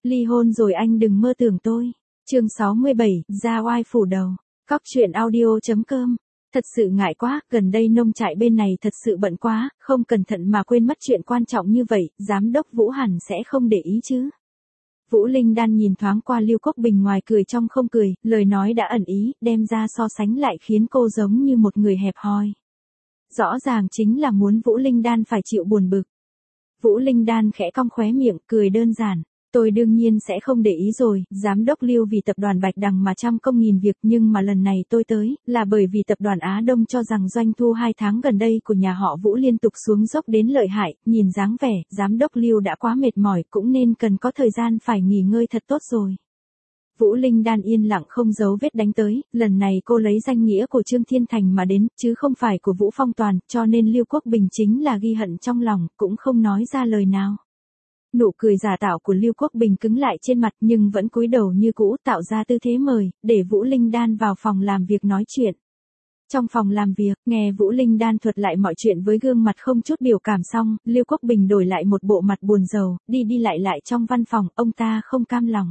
Ly hôn rồi anh đừng mơ tưởng tôi. Chương 67, ra oai phủ đầu. Cóc truyện audio.com. Thật sự ngại quá, gần đây nông trại bên này thật sự bận quá, không cẩn thận mà quên mất chuyện quan trọng như vậy, giám đốc Vũ hẳn sẽ không để ý chứ. Vũ Linh Đan nhìn thoáng qua Lưu Quốc Bình ngoài cười trong không cười, lời nói đã ẩn ý, đem ra so sánh lại khiến cô giống như một người hẹp hòi. Rõ ràng chính là muốn Vũ Linh Đan phải chịu buồn bực. Vũ Linh Đan khẽ cong khóe miệng, cười đơn giản. Tôi đương nhiên sẽ không để ý rồi, giám đốc Lưu vì tập đoàn Bạch Đằng mà trăm công nghìn việc, nhưng mà lần này tôi tới, là bởi vì tập đoàn Á Đông cho rằng doanh thu 2 tháng gần đây của nhà họ Vũ liên tục xuống dốc đến lợi hại, nhìn dáng vẻ, giám đốc Lưu đã quá mệt mỏi cũng nên cần có thời gian phải nghỉ ngơi thật tốt rồi. Vũ Linh Đan yên lặng không giấu vết đánh tới, lần này cô lấy danh nghĩa của Trương Thiên Thành mà đến, chứ không phải của Vũ Phong Toàn, cho nên Lưu Quốc Bình chính là ghi hận trong lòng, cũng không nói ra lời nào. Nụ cười giả tạo của Lưu Quốc Bình cứng lại trên mặt nhưng vẫn cúi đầu như cũ, tạo ra tư thế mời, để Vũ Linh Đan vào phòng làm việc nói chuyện. Trong phòng làm việc, nghe Vũ Linh Đan thuật lại mọi chuyện với gương mặt không chút biểu cảm xong, Lưu Quốc Bình đổi lại một bộ mặt buồn rầu, đi lại trong văn phòng, ông ta không cam lòng.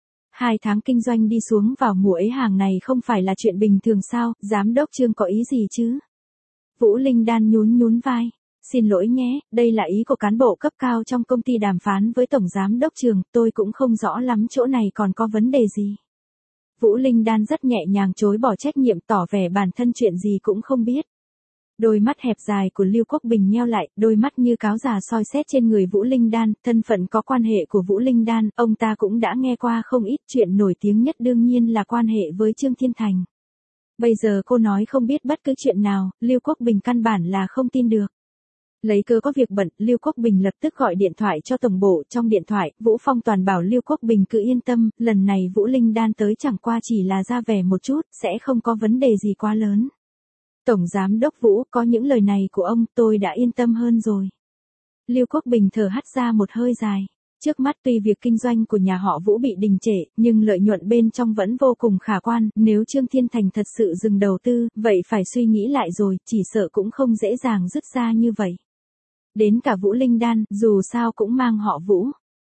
2 tháng kinh doanh đi xuống vào mùa ấy hàng này không phải là chuyện bình thường sao, giám đốc Trương có ý gì chứ? Vũ Linh Đan nhún vai. Xin lỗi nhé, đây là ý của cán bộ cấp cao trong công ty đàm phán với Tổng Giám đốc Trường, tôi cũng không rõ lắm chỗ này còn có vấn đề gì. Vũ Linh Đan rất nhẹ nhàng chối bỏ trách nhiệm, tỏ vẻ bản thân chuyện gì cũng không biết. Đôi mắt hẹp dài của Lưu Quốc Bình nheo lại, đôi mắt như cáo già soi xét trên người Vũ Linh Đan, thân phận có quan hệ của Vũ Linh Đan, ông ta cũng đã nghe qua không ít, chuyện nổi tiếng nhất đương nhiên là quan hệ với Trương Thiên Thành. Bây giờ cô nói không biết bất cứ chuyện nào, Lưu Quốc Bình căn bản là không tin được. Lấy cớ có việc bận, Lưu Quốc Bình lập tức gọi điện thoại cho tổng bộ, trong điện thoại, Vũ Phong Toàn bảo Lưu Quốc Bình cứ yên tâm, lần này Vũ Linh Đan tới chẳng qua chỉ là ra vẻ một chút, sẽ không có vấn đề gì quá lớn. Tổng Giám đốc Vũ, có những lời này của ông, tôi đã yên tâm hơn rồi. Lưu Quốc Bình thở hắt ra một hơi dài. Trước mắt tuy việc kinh doanh của nhà họ Vũ bị đình trệ, nhưng lợi nhuận bên trong vẫn vô cùng khả quan, nếu Trương Thiên Thành thật sự dừng đầu tư, vậy phải suy nghĩ lại rồi, chỉ sợ cũng không dễ dàng dứt ra như vậy. Đến cả Vũ Linh Đan, dù sao cũng mang họ Vũ.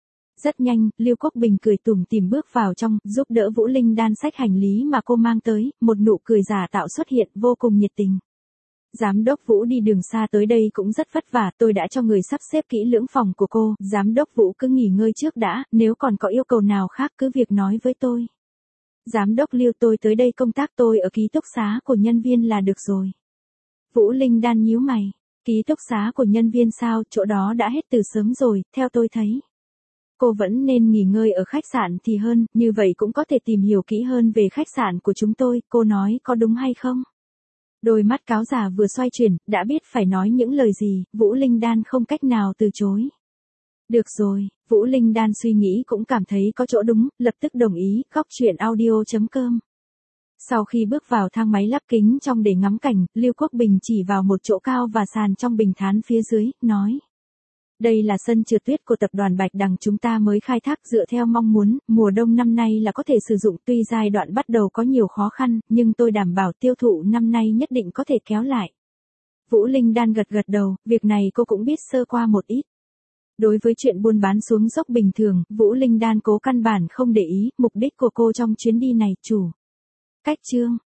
Rất nhanh, Lưu Quốc Bình cười tủm tỉm bước vào trong, giúp đỡ Vũ Linh Đan xách hành lý mà cô mang tới, một nụ cười giả tạo xuất hiện, vô cùng nhiệt tình. Giám đốc Vũ đi đường xa tới đây cũng rất vất vả, tôi đã cho người sắp xếp kỹ lưỡng phòng của cô, giám đốc Vũ cứ nghỉ ngơi trước đã, nếu còn có yêu cầu nào khác cứ việc nói với tôi. Giám đốc Lưu, tôi tới đây công tác, tôi ở ký túc xá của nhân viên là được rồi. Vũ Linh Đan nhíu mày. Ký túc xá của nhân viên sao, chỗ đó đã hết từ sớm rồi, theo tôi thấy. Cô vẫn nên nghỉ ngơi ở khách sạn thì hơn, như vậy cũng có thể tìm hiểu kỹ hơn về khách sạn của chúng tôi, cô nói có đúng hay không? Đôi mắt cáo già vừa xoay chuyển, đã biết phải nói những lời gì, Vũ Linh Đan không cách nào từ chối. Được rồi, Vũ Linh Đan suy nghĩ cũng cảm thấy có chỗ đúng, lập tức đồng ý, Cóc truyện audio.com. Sau khi bước vào thang máy lắp kính trong để ngắm cảnh, Lưu Quốc Bình chỉ vào một chỗ cao và sàn trong bình thán phía dưới, nói. Đây là sân trượt tuyết của tập đoàn Bạch Đằng chúng ta mới khai thác dựa theo mong muốn, mùa đông năm nay là có thể sử dụng, tuy giai đoạn bắt đầu có nhiều khó khăn, nhưng tôi đảm bảo tiêu thụ năm nay nhất định có thể kéo lại. Vũ Linh Đan gật đầu, việc này cô cũng biết sơ qua một ít. Đối với chuyện buôn bán xuống dốc bình thường, Vũ Linh Đan cố căn bản không để ý, mục đích của cô trong chuyến đi này, Cách chương